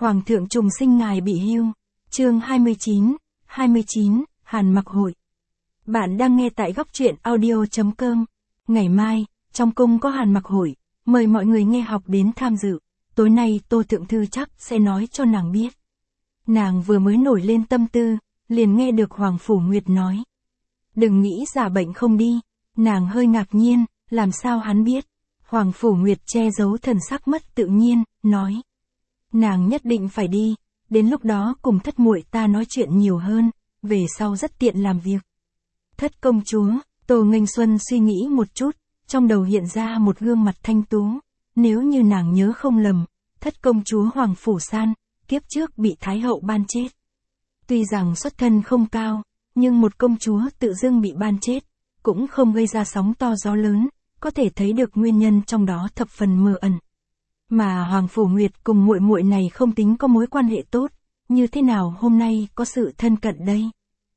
Hoàng thượng trùng sinh ngài bị hưu. Chương 29, Hàn Mặc Hội. Bạn đang nghe tại góc truyện audio.com. Ngày mai, trong cung có Hàn Mặc Hội, mời mọi người nghe học đến tham dự. Tối nay Tô Thượng Thư chắc sẽ nói cho nàng biết. Nàng vừa mới nổi lên tâm tư, liền nghe được Hoàng Phủ Nguyệt nói. Đừng nghĩ giả bệnh không đi. Nàng hơi ngạc nhiên, làm sao hắn biết. Hoàng Phủ Nguyệt che giấu thần sắc mất tự nhiên, nói. Nàng nhất định phải đi, đến lúc đó cùng thất muội ta nói chuyện nhiều hơn, về sau rất tiện làm việc. Thất công chúa, Tô Nghênh Xuân suy nghĩ một chút, trong đầu hiện ra một gương mặt thanh tú. Nếu như nàng nhớ không lầm, thất công chúa Hoàng Phủ San, kiếp trước bị Thái hậu ban chết. Tuy rằng xuất thân không cao, nhưng một công chúa tự dưng bị ban chết, cũng không gây ra sóng to gió lớn, có thể thấy được nguyên nhân trong đó thập phần mờ ẩn. Mà Hoàng Phủ Nguyệt cùng muội muội này không tính có mối quan hệ tốt, như thế nào hôm nay có sự thân cận đây?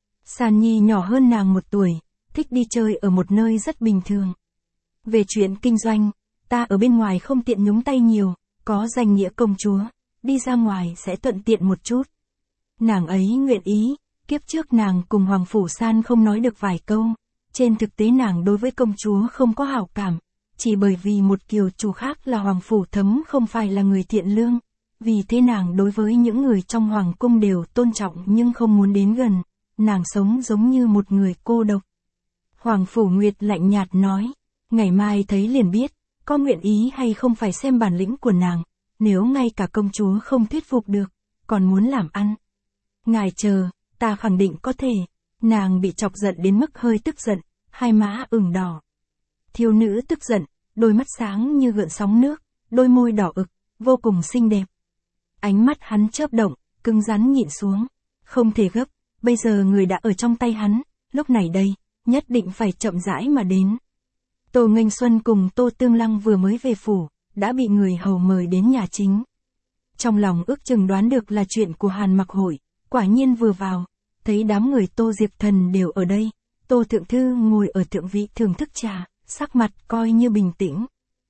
San Nhi nhỏ hơn nàng 1 tuổi, thích đi chơi ở một nơi rất bình thường. Về chuyện kinh doanh, ta ở bên ngoài không tiện nhúng tay nhiều, có danh nghĩa công chúa, đi ra ngoài sẽ thuận tiện một chút. Nàng ấy nguyện ý, kiếp trước nàng cùng Hoàng Phủ San không nói được vài câu, trên thực tế nàng đối với công chúa không có hảo cảm. Chỉ bởi vì một kiều chủ khác là Hoàng Phủ Thấm không phải là người thiện lương, vì thế nàng đối với những người trong Hoàng cung đều tôn trọng nhưng không muốn đến gần, nàng sống giống như một người cô độc. Hoàng Phủ Nguyệt lạnh nhạt nói, ngày mai thấy liền biết, có nguyện ý hay không phải xem bản lĩnh của nàng, nếu ngay cả công chúa không thuyết phục được, còn muốn làm ăn. Ngài chờ, ta khẳng định có thể, nàng bị chọc giận đến mức hơi tức giận, hai má ửng đỏ. Thiếu nữ tức giận, đôi mắt sáng như gợn sóng nước, đôi môi đỏ ửng, vô cùng xinh đẹp. Ánh mắt hắn chớp động, cứng rắn nhịn xuống. Không thể gấp, bây giờ người đã ở trong tay hắn, lúc này đây, nhất định phải chậm rãi mà đến. Tô Nghênh Xuân cùng Tô Tương Lăng vừa mới về phủ, đã bị người hầu mời đến nhà chính. Trong lòng ước chừng đoán được là chuyện của Hàn Mặc Hội, quả nhiên vừa vào, thấy đám người Tô Diệp Thần đều ở đây, Tô Thượng Thư ngồi ở thượng vị thưởng thức trà. Sắc mặt coi như bình tĩnh.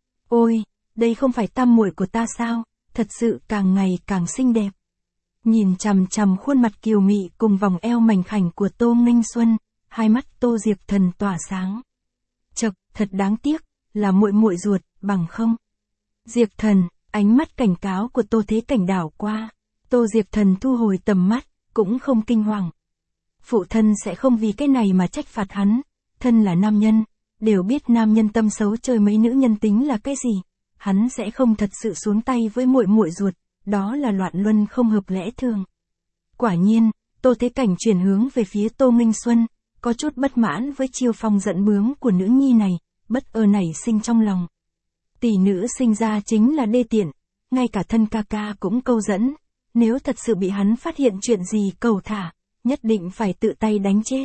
Ôi, đây không phải tam muội của ta sao, thật sự càng ngày càng xinh đẹp. Nhìn chằm chằm khuôn mặt kiều mị cùng vòng eo mảnh khảnh của Tô Nghênh Xuân, hai mắt Tô Diệp Thần tỏa sáng. Chậc, thật đáng tiếc, là muội muội ruột, bằng không. Diệp Thần, ánh mắt cảnh cáo của Tô Thế Cảnh đảo qua. Tô Diệp Thần thu hồi tầm mắt, cũng không kinh hoàng. Phụ thân sẽ không vì cái này mà trách phạt hắn, thân là nam nhân. Đều biết nam nhân tâm xấu chơi mấy nữ nhân tính là cái gì, hắn sẽ không thật sự xuống tay với muội muội ruột, đó là loạn luân không hợp lẽ thường. Quả nhiên, Tô Thế Cảnh chuyển hướng về phía Tô Nghênh Xuân, có chút bất mãn với chiêu phong giận bướng của nữ nhi này, bất ơ nảy sinh trong lòng. Tỷ nữ sinh ra chính là đê tiện, ngay cả thân ca ca cũng câu dẫn, nếu thật sự bị hắn phát hiện chuyện gì cầu thả, nhất định phải tự tay đánh chết.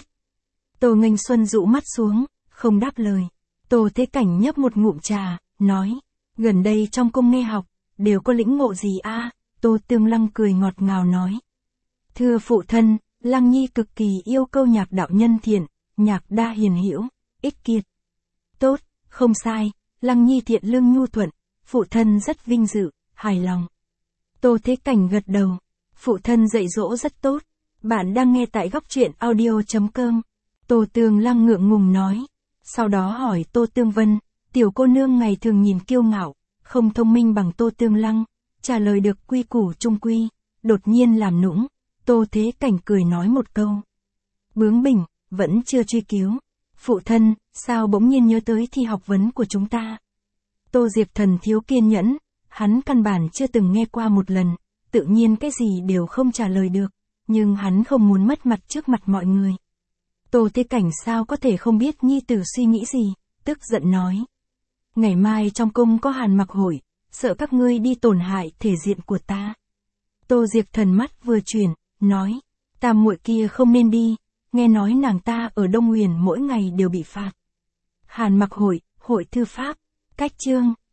Tô Nghênh Xuân dụ mắt xuống, không đáp lời. Tô Thế Cảnh nhấp một ngụm trà, nói, gần đây trong cung nghe học, đều có lĩnh ngộ gì a? Tô Tương Lăng cười ngọt ngào nói. Thưa phụ thân, Lăng Nhi cực kỳ yêu câu nhạc đạo nhân thiện, nhạc đa hiền hữu, ích kiệt. Tốt, không sai, Lăng Nhi thiện lương nhu thuận, phụ thân rất vinh dự, hài lòng. Tô Thế Cảnh gật đầu, phụ thân dạy dỗ rất tốt, bạn đang nghe tại góc truyện audio.com. Tô Tương Lăng ngượng ngùng nói. Sau đó hỏi Tô Tương Vân, tiểu cô nương ngày thường nhìn kiêu ngạo, không thông minh bằng Tô Tương Lăng, trả lời được quy củ trung quy, đột nhiên làm nũng, Tô Thế Cảnh cười nói một câu. Bướng bỉnh, vẫn chưa truy cứu. Phụ thân, sao bỗng nhiên nhớ tới thi học vấn của chúng ta? Tô Diệp Thần thiếu kiên nhẫn, hắn căn bản chưa từng nghe qua một lần, tự nhiên cái gì đều không trả lời được, nhưng hắn không muốn mất mặt trước mặt mọi người. Tô Thế Cảnh sao có thể không biết nhi tử suy nghĩ gì, tức giận nói. Ngày mai trong cung có Hàn Mặc Hội, sợ các ngươi đi tổn hại thể diện của ta. Tô Diệp Thần mắt vừa chuyển, nói, tam muội kia không nên đi, nghe nói nàng ta ở Đông Huyền mỗi ngày đều bị phạt. Hàn Mặc Hội, hội thư pháp, cách chương.